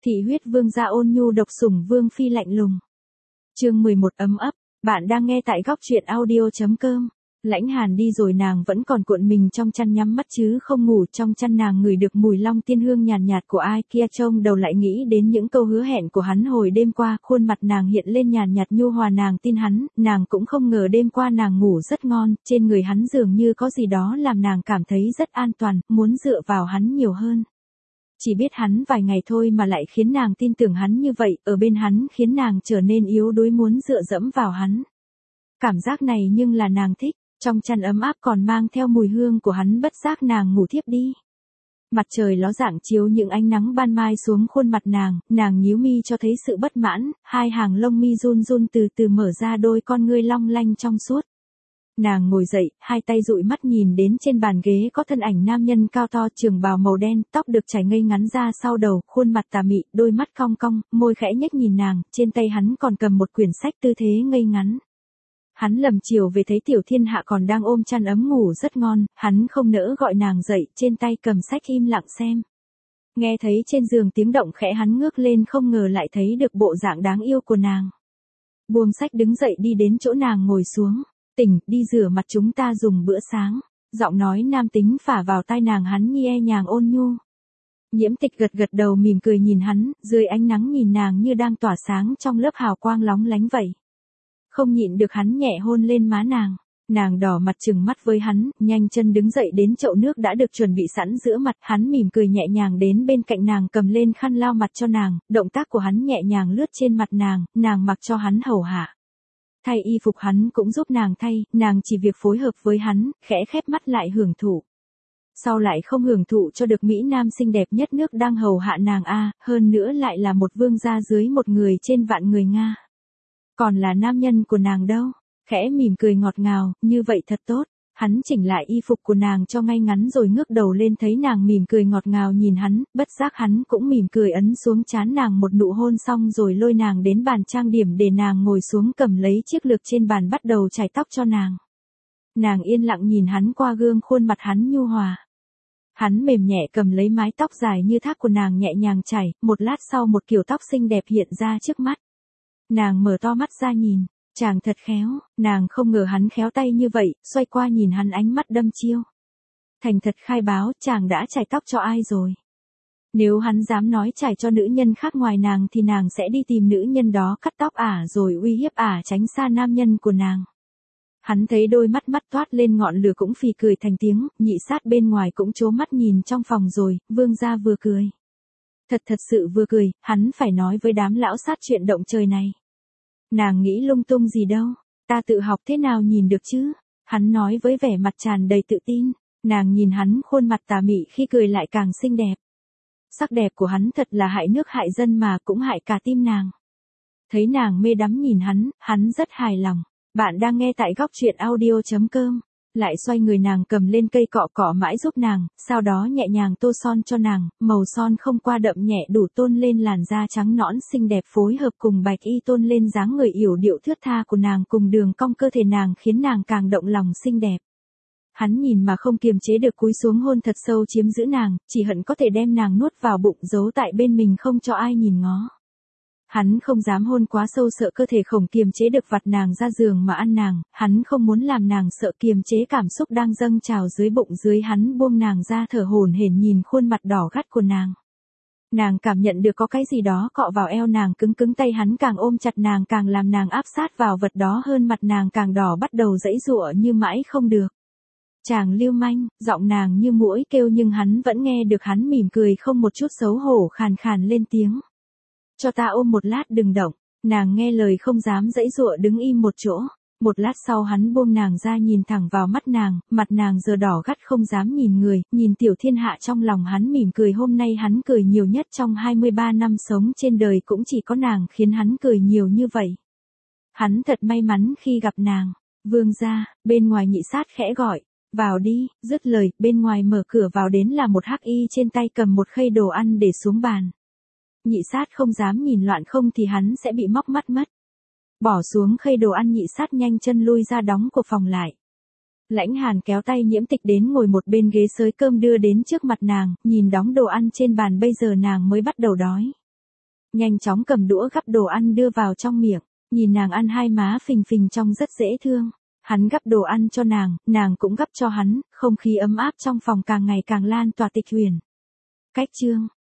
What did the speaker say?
Thị huyết vương gia ôn nhu độc sủng vương phi lạnh lùng. Chương 11 ấm ấp, bạn đang nghe tại góc truyện audio.com. Lãnh Hàn đi rồi nàng vẫn còn cuộn mình trong chăn nhắm mắt chứ không ngủ, trong chăn nàng ngửi được mùi long tiên hương nhàn nhạt của ai kia, trông đầu lại nghĩ đến những câu hứa hẹn của hắn hồi đêm qua, khuôn mặt nàng hiện lên nhàn nhạt nhu hòa, nàng tin hắn, nàng cũng không ngờ đêm qua nàng ngủ rất ngon, trên người hắn dường như có gì đó làm nàng cảm thấy rất an toàn, muốn dựa vào hắn nhiều hơn. Chỉ biết hắn vài ngày thôi mà lại khiến nàng tin tưởng hắn như vậy, ở bên hắn khiến nàng trở nên yếu đuối muốn dựa dẫm vào hắn. Cảm giác này nhưng là nàng thích, trong chăn ấm áp còn mang theo mùi hương của hắn, bất giác nàng ngủ thiếp đi. Mặt trời ló dạng chiếu những ánh nắng ban mai xuống khuôn mặt nàng nhíu mi cho thấy sự bất mãn, hai hàng lông mi run run từ từ mở ra, đôi con ngươi long lanh trong suốt. Nàng ngồi dậy, hai tay dụi mắt nhìn đến trên bàn ghế có thân ảnh nam nhân cao to, trường bào màu đen, tóc được chải ngây ngắn ra sau đầu, khuôn mặt tà mị, đôi mắt cong cong, môi khẽ nhếch nhìn nàng, trên tay hắn còn cầm một quyển sách, tư thế ngây ngắn. Hắn lầm chiều về thấy Tiểu Thiên Hạ còn đang ôm chăn ấm ngủ rất ngon, hắn không nỡ gọi nàng dậy, trên tay cầm sách im lặng xem. Nghe thấy trên giường tiếng động khẽ, hắn ngước lên, không ngờ lại thấy được bộ dạng đáng yêu của nàng. Buông sách đứng dậy đi đến chỗ nàng ngồi xuống. Tỉnh, đi rửa mặt, chúng ta dùng bữa sáng. Giọng nói nam tính phả vào tai nàng, hắn nhẹ nhàng ôn nhu. Nhiễm Tịch gật gật đầu mỉm cười nhìn hắn, dưới ánh nắng nhìn nàng như đang tỏa sáng trong lớp hào quang lóng lánh vậy. Không nhịn được hắn nhẹ hôn lên má nàng đỏ mặt trừng mắt với hắn, nhanh chân đứng dậy đến chậu nước đã được chuẩn bị sẵn giữa mặt, hắn mỉm cười nhẹ nhàng đến bên cạnh nàng, cầm lên khăn lau mặt cho nàng, động tác của hắn nhẹ nhàng lướt trên mặt nàng mặc cho hắn hầu hạ. Thay y phục hắn cũng giúp nàng thay, nàng chỉ việc phối hợp với hắn, khẽ khép mắt lại hưởng thụ. Sau lại không hưởng thụ cho được mỹ nam xinh đẹp nhất nước đang hầu hạ nàng hơn nữa lại là một vương gia dưới một người trên vạn người Nga. Còn là nam nhân của nàng đâu, khẽ mỉm cười ngọt ngào, như vậy thật tốt. Hắn chỉnh lại y phục của nàng cho ngay ngắn rồi ngước đầu lên, thấy nàng mỉm cười ngọt ngào nhìn hắn, bất giác hắn cũng mỉm cười ấn xuống trán nàng một nụ hôn, xong rồi lôi nàng đến bàn trang điểm để nàng ngồi xuống, cầm lấy chiếc lược trên bàn bắt đầu chải tóc cho nàng. Nàng yên lặng nhìn hắn qua gương, khuôn mặt hắn nhu hòa. Hắn mềm nhẹ cầm lấy mái tóc dài như thác của nàng nhẹ nhàng chải, một lát sau một kiểu tóc xinh đẹp hiện ra trước mắt. Nàng mở to mắt ra nhìn. Chàng thật khéo, nàng không ngờ hắn khéo tay như vậy, xoay qua nhìn hắn ánh mắt đâm chiêu. Thành thật khai báo, chàng đã chải tóc cho ai rồi? Nếu hắn dám nói chải cho nữ nhân khác ngoài nàng thì nàng sẽ đi tìm nữ nhân đó cắt tóc rồi uy hiếp tránh xa nam nhân của nàng. Hắn thấy đôi mắt toát lên ngọn lửa cũng phì cười thành tiếng, nhị sát bên ngoài cũng trố mắt nhìn trong phòng rồi, vương gia vừa cười. Thật sự vừa cười, hắn phải nói với đám lão sát chuyện động trời này. Nàng nghĩ lung tung gì đâu, ta tự học thế nào nhìn được chứ, hắn nói với vẻ mặt tràn đầy tự tin, nàng nhìn hắn khuôn mặt tà mị khi cười lại càng xinh đẹp. Sắc đẹp của hắn thật là hại nước hại dân mà cũng hại cả tim nàng. Thấy nàng mê đắm nhìn hắn rất hài lòng, bạn đang nghe tại góc truyện audio.com. Lại xoay người nàng cầm lên cây cọ mãi giúp nàng, sau đó nhẹ nhàng tô son cho nàng, màu son không qua đậm nhẹ đủ tôn lên làn da trắng nõn xinh đẹp, phối hợp cùng bạch y tôn lên dáng người yểu điệu thướt tha của nàng cùng đường cong cơ thể nàng, khiến nàng càng động lòng xinh đẹp. Hắn nhìn mà không kiềm chế được, cúi xuống hôn thật sâu chiếm giữ nàng, chỉ hận có thể đem nàng nuốt vào bụng giấu tại bên mình không cho ai nhìn ngó. Hắn không dám hôn quá sâu, sợ cơ thể không kiềm chế được vặt nàng ra giường mà ăn nàng, hắn không muốn làm nàng sợ, kiềm chế cảm xúc đang dâng trào dưới bụng dưới, hắn buông nàng ra thở hổn hển nhìn khuôn mặt đỏ gắt của nàng. Nàng cảm nhận được có cái gì đó cọ vào eo nàng, cứng tay hắn càng ôm chặt nàng, càng làm nàng áp sát vào vật đó hơn, mặt nàng càng đỏ, bắt đầu giãy giụa như mãi không được. Chàng lưu manh, giọng nàng như muỗi kêu nhưng hắn vẫn nghe được, hắn mỉm cười không một chút xấu hổ, khàn khàn lên tiếng. Cho ta ôm một lát, đừng động. Nàng nghe lời không dám giãy giụa, đứng im một chỗ. Một lát sau hắn buông nàng ra, nhìn thẳng vào mắt nàng, mặt nàng giờ đỏ gắt không dám nhìn người, nhìn Tiểu Thiên Hạ trong lòng hắn mỉm cười, hôm nay hắn cười nhiều nhất trong 23 năm sống trên đời, cũng chỉ có nàng khiến hắn cười nhiều như vậy. Hắn thật may mắn khi gặp nàng. Vương gia, bên ngoài nhị sát khẽ gọi, vào đi, dứt lời, bên ngoài mở cửa vào đến là một hắc y, trên tay cầm một khay đồ ăn để xuống bàn. Nhị sát không dám nhìn loạn, không thì hắn sẽ bị móc mắt mất. Bỏ xuống khay đồ ăn, nhị sát nhanh chân lui ra đóng cửa phòng lại. Lãnh Hàn kéo tay Nhiễm Tịch đến ngồi một bên ghế xới cơm đưa đến trước mặt nàng, nhìn đóng đồ ăn trên bàn, bây giờ nàng mới bắt đầu đói. Nhanh chóng cầm đũa gắp đồ ăn đưa vào trong miệng, nhìn nàng ăn hai má phình phình trông rất dễ thương. Hắn gắp đồ ăn cho nàng cũng gắp cho hắn, không khí ấm áp trong phòng càng ngày càng lan tỏa tịch huyền. Cách chương